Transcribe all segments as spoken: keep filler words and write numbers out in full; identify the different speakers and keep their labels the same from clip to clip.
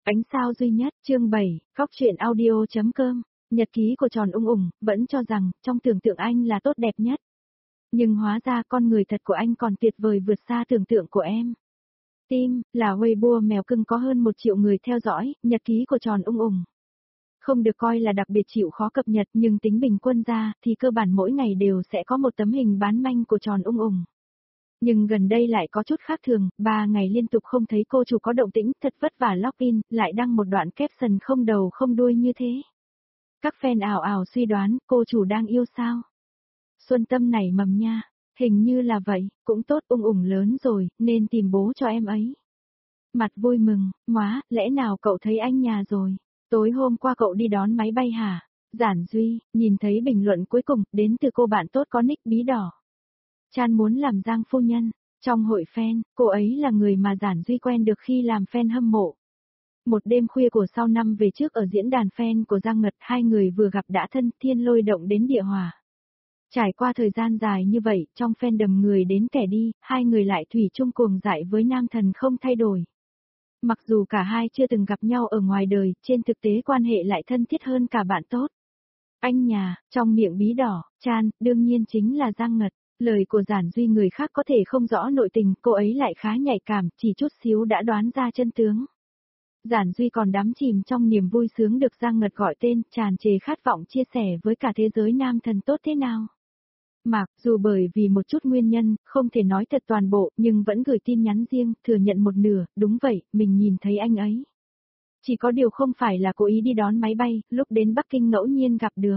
Speaker 1: Ánh sao duy nhất, chương bảy, khóc chuyện audio.com, nhật ký của tròn ung ủng, vẫn cho rằng, trong tưởng tượng anh là tốt đẹp nhất. Nhưng hóa ra con người thật của anh còn tuyệt vời vượt xa tưởng tượng của em. Tim, là Weibo mèo cưng có hơn một triệu người theo dõi, nhật ký của tròn ung ủng. Không được coi là đặc biệt chịu khó cập nhật nhưng tính bình quân ra thì cơ bản mỗi ngày đều sẽ có một tấm hình bán manh của tròn ung ủng. Nhưng gần đây lại có chút khác thường, ba ngày liên tục không thấy cô chủ có động tĩnh, thật vất vả login, lại đăng một đoạn caption không đầu không đuôi như thế. Các fan ảo ảo suy đoán, cô chủ đang yêu sao? Xuân tâm này mầm nha, hình như là vậy, cũng tốt, ung ủng lớn rồi, nên tìm bố cho em ấy. Mặt vui mừng, móa, lẽ nào cậu thấy anh nhà rồi? Tối hôm qua cậu đi đón máy bay hả? Giản Duy, nhìn thấy bình luận cuối cùng, đến từ cô bạn tốt có nick bí đỏ. Chan muốn làm Giang phu nhân. Trong hội fan, cô ấy là người mà Giản Duy quen được khi làm fan hâm mộ. Một đêm khuya của sau năm về trước ở diễn đàn fan của Giang Ngật, hai người vừa gặp đã thân, thiên lôi động đến địa hòa. Trải qua thời gian dài như vậy, trong fandom người đến kẻ đi, hai người lại thủy chung cuồng dại với nam thần không thay đổi. Mặc dù cả hai chưa từng gặp nhau ở ngoài đời, trên thực tế quan hệ lại thân thiết hơn cả bạn tốt. Anh nhà, trong miệng bí đỏ, Chan, đương nhiên chính là Giang Ngật. Lời của Giản Duy người khác có thể không rõ nội tình, cô ấy lại khá nhạy cảm, chỉ chút xíu đã đoán ra chân tướng. Giản Duy còn đắm chìm trong niềm vui sướng được Giang Ngật gọi tên, tràn trề khát vọng chia sẻ với cả thế giới nam thần tốt thế nào. Mặc dù bởi vì một chút nguyên nhân, không thể nói thật toàn bộ, nhưng vẫn gửi tin nhắn riêng, thừa nhận một nửa, đúng vậy, mình nhìn thấy anh ấy. Chỉ có điều không phải là cố ý đi đón máy bay, lúc đến Bắc Kinh ngẫu nhiên gặp được.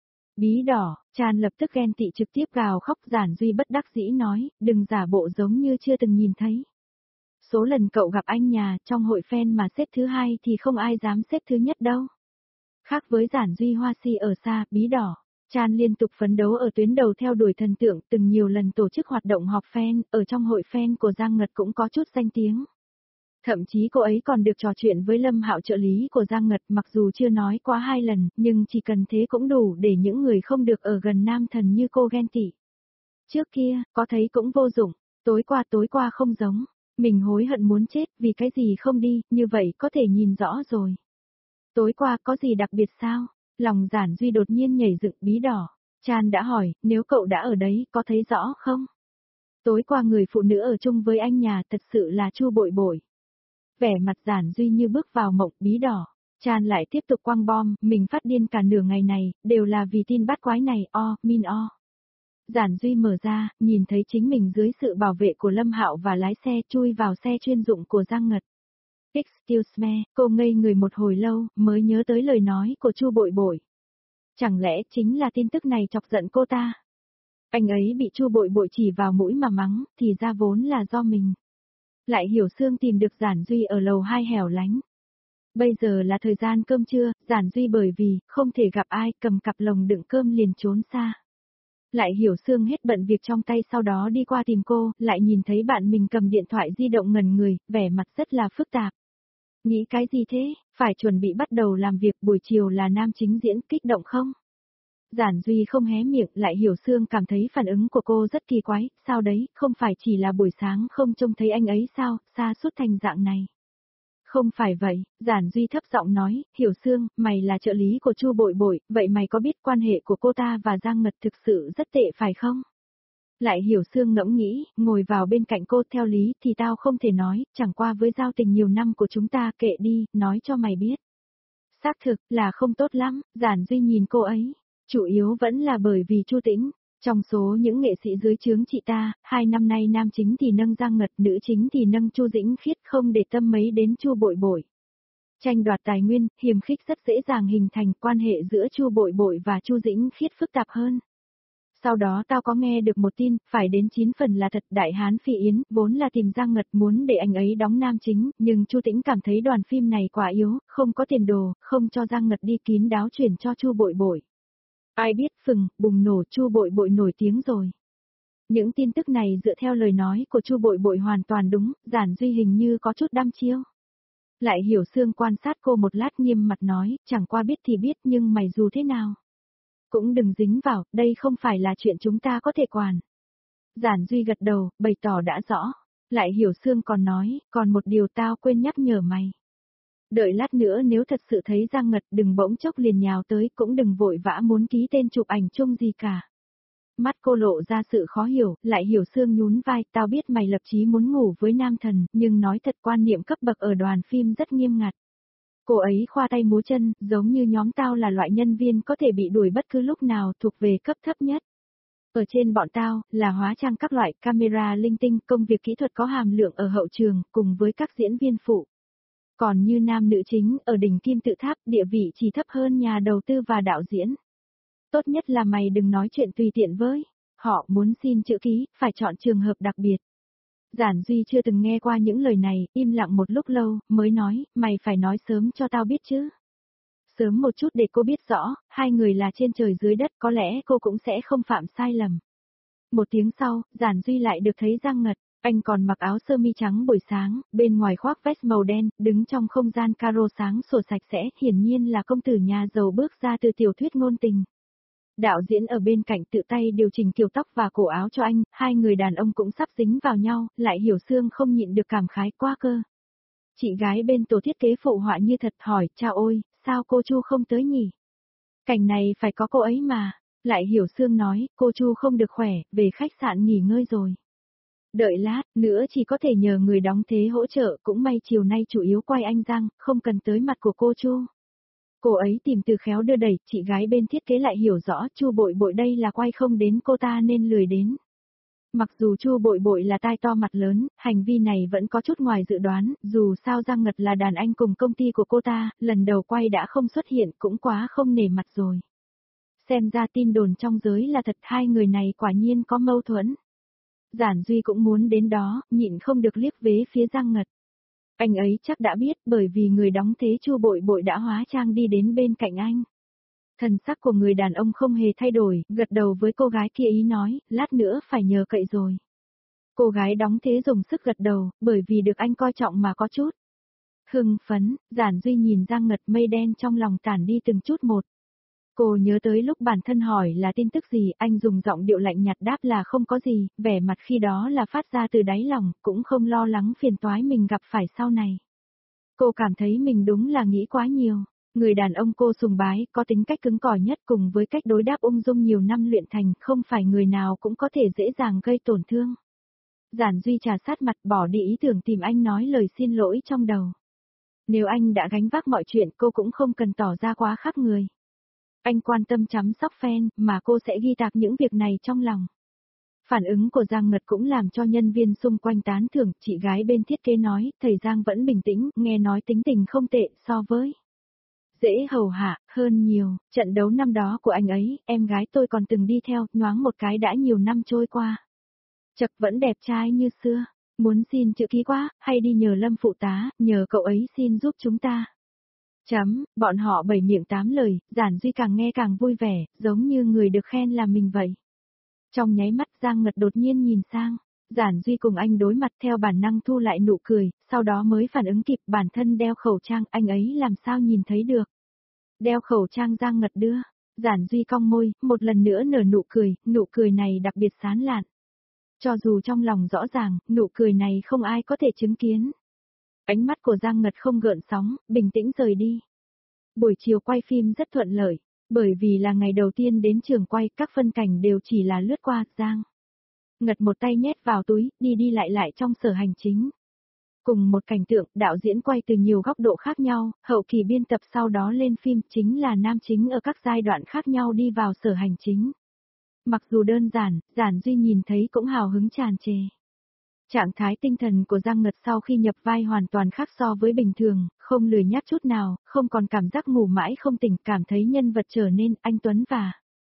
Speaker 1: Bí đỏ, Chan lập tức ghen tị trực tiếp gào khóc. Giản Duy bất đắc dĩ nói, đừng giả bộ giống như chưa từng nhìn thấy. Số lần cậu gặp anh nhà, trong hội fan mà xếp thứ hai thì không ai dám xếp thứ nhất đâu. Khác với Giản Duy hoa si ở xa, bí đỏ, Chan liên tục phấn đấu ở tuyến đầu theo đuổi thần tượng, từng nhiều lần tổ chức hoạt động họp fan, ở trong hội fan của Giang Ngật cũng có chút danh tiếng. Thậm chí cô ấy còn được trò chuyện với Lâm Hạo trợ lý của Giang Ngật, mặc dù chưa nói quá hai lần, nhưng chỉ cần thế cũng đủ để những người không được ở gần nam thần như cô ghen tị. Trước kia, có thấy cũng vô dụng, tối qua tối qua không giống, mình hối hận muốn chết, vì cái gì không đi, như vậy có thể nhìn rõ rồi. Tối qua có gì đặc biệt sao? Lòng Giản Duy đột nhiên nhảy dựng. Bí đỏ, Chan đã hỏi, nếu cậu đã ở đấy, có thấy rõ không? Tối qua người phụ nữ ở chung với anh nhà thật sự là Chu Bội Bội. Vẻ mặt Giản Duy như bước vào mộng. Bí đỏ, Chan lại tiếp tục quăng bom, mình phát điên cả nửa ngày này, đều là vì tin bắt quái này, o, min o. Giản Duy mở ra, nhìn thấy chính mình dưới sự bảo vệ của Lâm Hạo và lái xe chui vào xe chuyên dụng của Giang Ngật. Excuse me, cô ngây người một hồi lâu, mới nhớ tới lời nói của Chu Bội Bội. Chẳng lẽ chính là tin tức này chọc giận cô ta? Anh ấy bị Chu Bội Bội chỉ vào mũi mà mắng, thì ra vốn là do mình. Lại Hiểu Sương tìm được Giản Duy ở lầu hai hẻo lánh. Bây giờ là thời gian cơm trưa, Giản Duy bởi vì không thể gặp ai, cầm cặp lồng đựng cơm liền trốn xa. Lại Hiểu Sương hết bận việc trong tay, sau đó đi qua tìm cô, lại nhìn thấy bạn mình cầm điện thoại di động ngẩn người, vẻ mặt rất là phức tạp. Nghĩ cái gì thế, phải chuẩn bị bắt đầu làm việc, buổi chiều là nam chính diễn, kích động không? Giản Duy không hé miệng. Lại Hiểu Sương cảm thấy phản ứng của cô rất kỳ quái, sao đấy, không phải chỉ là buổi sáng không trông thấy anh ấy sao, xa suốt thành dạng này. Không phải vậy, Giản Duy thấp giọng nói, Hiểu Sương, mày là trợ lý của Chu Bội Bội, vậy mày có biết quan hệ của cô ta và Giang Ngật thực sự rất tệ phải không? Lại Hiểu Sương ngẫm nghĩ, ngồi vào bên cạnh cô. Theo lý thì tao không thể nói, chẳng qua với giao tình nhiều năm của chúng ta, kệ đi, nói cho mày biết. Xác thực là không tốt lắm. Giản Duy nhìn cô ấy, chủ yếu vẫn là bởi vì Chu Tĩnh. Trong số những nghệ sĩ dưới trướng chị ta, hai năm nay nam chính thì nâng Giang Ngật, nữ chính thì nâng Chu Dĩnh Khiết, không để tâm mấy đến Chu Bội Bội. Tranh đoạt tài nguyên, hiềm khích rất dễ dàng hình thành, quan hệ giữa Chu Bội Bội và Chu Dĩnh Khiết phức tạp hơn. Sau đó tao có nghe được một tin, phải đến chín phần là thật. Đại Hán Phi Yến, vốn là tìm Giang Ngật muốn để anh ấy đóng nam chính, nhưng Chu Tĩnh cảm thấy đoàn phim này quá yếu, không có tiền đồ, không cho Giang Ngật đi, kín đáo chuyển cho Chu Bội Bội. Ai biết phừng, bùng nổ, Chu Bội Bội nổi tiếng rồi. Những tin tức này dựa theo lời nói của Chu Bội Bội hoàn toàn đúng. Giản Duy hình như có chút đăm chiêu. Lại Hiểu Sương quan sát cô một lát, nghiêm mặt nói, chẳng qua biết thì biết, nhưng mày dù thế nào cũng đừng dính vào, đây không phải là chuyện chúng ta có thể quản. Giản Duy gật đầu, bày tỏ đã rõ. Lại Hiểu Sương còn nói, còn một điều tao quên nhắc nhở mày. Đợi lát nữa nếu thật sự thấy Giang Ngật đừng bỗng chốc liền nhào tới, cũng đừng vội vã muốn ký tên chụp ảnh chung gì cả. Mắt cô lộ ra sự khó hiểu, lại hiểu Sương nhún vai, tao biết mày lập chí muốn ngủ với nam thần, nhưng nói thật quan niệm cấp bậc ở đoàn phim rất nghiêm ngặt. Cô ấy khoa tay múa chân, giống như nhóm tao là loại nhân viên có thể bị đuổi bất cứ lúc nào, thuộc về cấp thấp nhất. Ở trên bọn tao, là hóa trang các loại camera linh tinh, công việc kỹ thuật có hàm lượng ở hậu trường, cùng với các diễn viên phụ. Còn như nam nữ chính, ở đỉnh kim tự tháp, địa vị chỉ thấp hơn nhà đầu tư và đạo diễn. Tốt nhất là mày đừng nói chuyện tùy tiện với. Họ muốn xin chữ ký, phải chọn trường hợp đặc biệt. Giản Duy chưa từng nghe qua những lời này, im lặng một lúc lâu, mới nói, mày phải nói sớm cho tao biết chứ. Sớm một chút để cô biết rõ, hai người là trên trời dưới đất, có lẽ cô cũng sẽ không phạm sai lầm. Một tiếng sau, Giản Duy lại được thấy Giang Ngật, anh còn mặc áo sơ mi trắng buổi sáng, bên ngoài khoác vest màu đen, đứng trong không gian caro sáng sủa sạch sẽ, hiển nhiên là công tử nhà giàu bước ra từ tiểu thuyết ngôn tình. Đạo diễn ở bên cạnh tự tay điều chỉnh kiểu tóc và cổ áo cho anh, hai người đàn ông cũng sắp dính vào nhau, lại hiểu Sương không nhịn được cảm khái quá cơ. Chị gái bên tổ thiết kế phụ họa như thật hỏi, chao ôi, sao cô Chu không tới nhỉ? Cảnh này phải có cô ấy mà. Lại hiểu Sương nói, cô Chu không được khỏe, về khách sạn nghỉ ngơi rồi. Đợi lát nữa chỉ có thể nhờ người đóng thế hỗ trợ, cũng may chiều nay chủ yếu quay anh Giang, không cần tới mặt của cô Chu. Cô ấy tìm từ khéo đưa đẩy, chị gái bên thiết kế lại hiểu rõ Chu Bội Bội đây là quay không đến cô ta nên lười đến. Mặc dù Chu Bội Bội là tai to mặt lớn, hành vi này vẫn có chút ngoài dự đoán, dù sao Giang Ngật là đàn anh cùng công ty của cô ta, lần đầu quay đã không xuất hiện cũng quá không nể mặt rồi. Xem ra tin đồn trong giới là thật, hai người này quả nhiên có mâu thuẫn. Giản Duy cũng muốn đến đó, nhịn không được liếc vế phía Giang Ngật. Anh ấy chắc đã biết, bởi vì người đóng thế Chu Bội Bội đã hóa trang đi đến bên cạnh anh. Thần sắc của người đàn ông không hề thay đổi, gật đầu với cô gái kia ý nói, lát nữa phải nhờ cậy rồi. Cô gái đóng thế dùng sức gật đầu, bởi vì được anh coi trọng mà có chút. Hưng phấn, Giản Duy nhìn Giang Ngật, mây đen trong lòng tản đi từng chút một. Cô nhớ tới lúc bản thân hỏi là tin tức gì, anh dùng giọng điệu lạnh nhạt đáp là không có gì, vẻ mặt khi đó là phát ra từ đáy lòng, cũng không lo lắng phiền toái mình gặp phải sau này. Cô cảm thấy mình đúng là nghĩ quá nhiều. Người đàn ông cô sùng bái, có tính cách cứng cỏi nhất cùng với cách đối đáp ung dung nhiều năm luyện thành, không phải người nào cũng có thể dễ dàng gây tổn thương. Giản Duy trà sát mặt, bỏ đi ý tưởng tìm anh nói lời xin lỗi trong đầu. Nếu anh đã gánh vác mọi chuyện, cô cũng không cần tỏ ra quá khác người. Anh quan tâm chăm sóc fan, mà cô sẽ ghi tạc những việc này trong lòng. Phản ứng của Giang Ngật cũng làm cho nhân viên xung quanh tán thưởng, chị gái bên thiết kế nói, thầy Giang vẫn bình tĩnh, nghe nói tính tình không tệ so với. Dễ hầu hạ, hơn nhiều, trận đấu năm đó của anh ấy, em gái tôi còn từng đi theo, nhoáng một cái đã nhiều năm trôi qua. Chật vẫn đẹp trai như xưa, muốn xin chữ ký quá, hay đi nhờ Lâm phụ tá, nhờ cậu ấy xin giúp chúng ta. Chấm, bọn họ bảy miệng tám lời, Giản Duy càng nghe càng vui vẻ, giống như người được khen là mình vậy. Trong nháy mắt Giang Ngật đột nhiên nhìn sang, Giản Duy cùng anh đối mặt theo bản năng thu lại nụ cười, sau đó mới phản ứng kịp bản thân đeo khẩu trang, anh ấy làm sao nhìn thấy được. Đeo khẩu trang Giang Ngật đưa, Giản Duy cong môi, một lần nữa nở nụ cười, nụ cười này đặc biệt sán lạn. Cho dù trong lòng rõ ràng, nụ cười này không ai có thể chứng kiến. Ánh mắt của Giang Ngật không gợn sóng, bình tĩnh rời đi. Buổi chiều quay phim rất thuận lợi, bởi vì là ngày đầu tiên đến trường quay, các phân cảnh đều chỉ là lướt qua, Giang Ngật một tay nhét vào túi, đi đi lại lại trong sở hành chính. Cùng một cảnh tượng, đạo diễn quay từ nhiều góc độ khác nhau, hậu kỳ biên tập sau đó lên phim, chính là nam chính ở các giai đoạn khác nhau đi vào sở hành chính. Mặc dù đơn giản, Giản Duy nhìn thấy cũng hào hứng tràn trề. Trạng thái tinh thần của Giang Ngật sau khi nhập vai hoàn toàn khác so với bình thường, không lười nhác chút nào, không còn cảm giác ngủ mãi không tỉnh, cảm thấy nhân vật trở nên anh tuấn và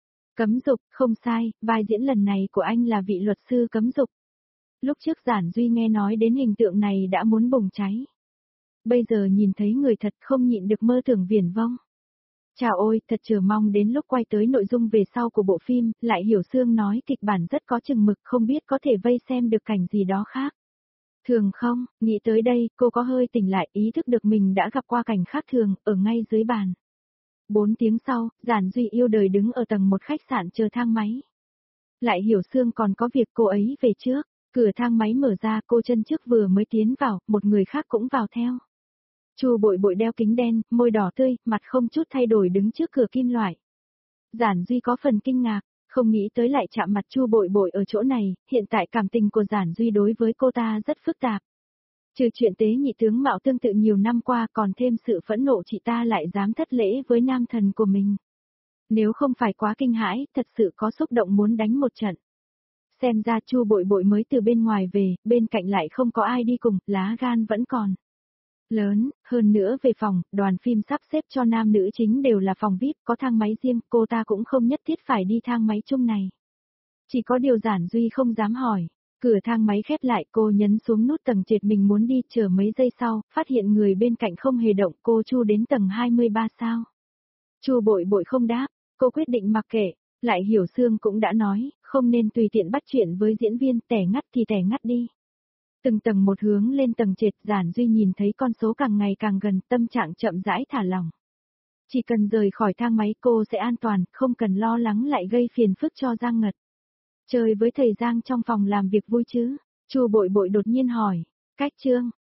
Speaker 1: cấm dục, không sai, vai diễn lần này của anh là vị luật sư cấm dục. Lúc trước Giản Duy nghe nói đến hình tượng này đã muốn bùng cháy. Bây giờ nhìn thấy người thật không nhịn được mơ tưởng viển vông. Chào ôi, thật chờ mong đến lúc quay tới nội dung về sau của bộ phim, lại hiểu Sương nói kịch bản rất có chừng mực, không biết có thể vây xem được cảnh gì đó khác. Thường không, nghĩ tới đây, cô có hơi tỉnh lại, ý thức được mình đã gặp qua cảnh khác thường, ở ngay dưới bàn. Bốn tiếng sau, Giản Duy yêu đời đứng ở tầng một khách sạn chờ thang máy. Lại hiểu Sương còn có việc cô ấy về trước, cửa thang máy mở ra, cô chân trước vừa mới tiến vào, một người khác cũng vào theo. Chu Bội Bội đeo kính đen, môi đỏ tươi, mặt không chút thay đổi đứng trước cửa kim loại. Giản Duy có phần kinh ngạc, không nghĩ tới lại chạm mặt Chu Bội Bội ở chỗ này, hiện tại cảm tình của Giản Duy đối với cô ta rất phức tạp. Trừ chuyện tế nhị tướng mạo tương tự nhiều năm qua còn thêm sự phẫn nộ chị ta lại dám thất lễ với nam thần của mình. Nếu không phải quá kinh hãi, thật sự có xúc động muốn đánh một trận. Xem ra Chu Bội Bội mới từ bên ngoài về, bên cạnh lại không có ai đi cùng, lá gan vẫn còn lớn, hơn nữa về phòng, đoàn phim sắp xếp cho nam nữ chính đều là phòng vi ai pi, có thang máy riêng, cô ta cũng không nhất thiết phải đi thang máy chung này. Chỉ có điều Giản Duy không dám hỏi. Cửa thang máy khép lại, cô nhấn xuống nút tầng trệt mình muốn đi, chờ mấy giây sau, phát hiện người bên cạnh không hề động, cô Chu đến tầng hai mươi ba sao. Chu Bội Bội không đáp, cô quyết định mặc kệ, lại Hiểu Sương cũng đã nói, không nên tùy tiện bắt chuyện với diễn viên, tẻ ngắt thì tẻ ngắt đi. Từng tầng một hướng lên tầng trệt, Giản Duy nhìn thấy con số càng ngày càng gần, tâm trạng chậm rãi thả lỏng. Chỉ cần rời khỏi thang máy cô sẽ an toàn, không cần lo lắng lại gây phiền phức cho Giang Ngật. Chơi với thầy Giang trong phòng làm việc vui chứ? Chu Bội Bội đột nhiên hỏi. Cách Trương,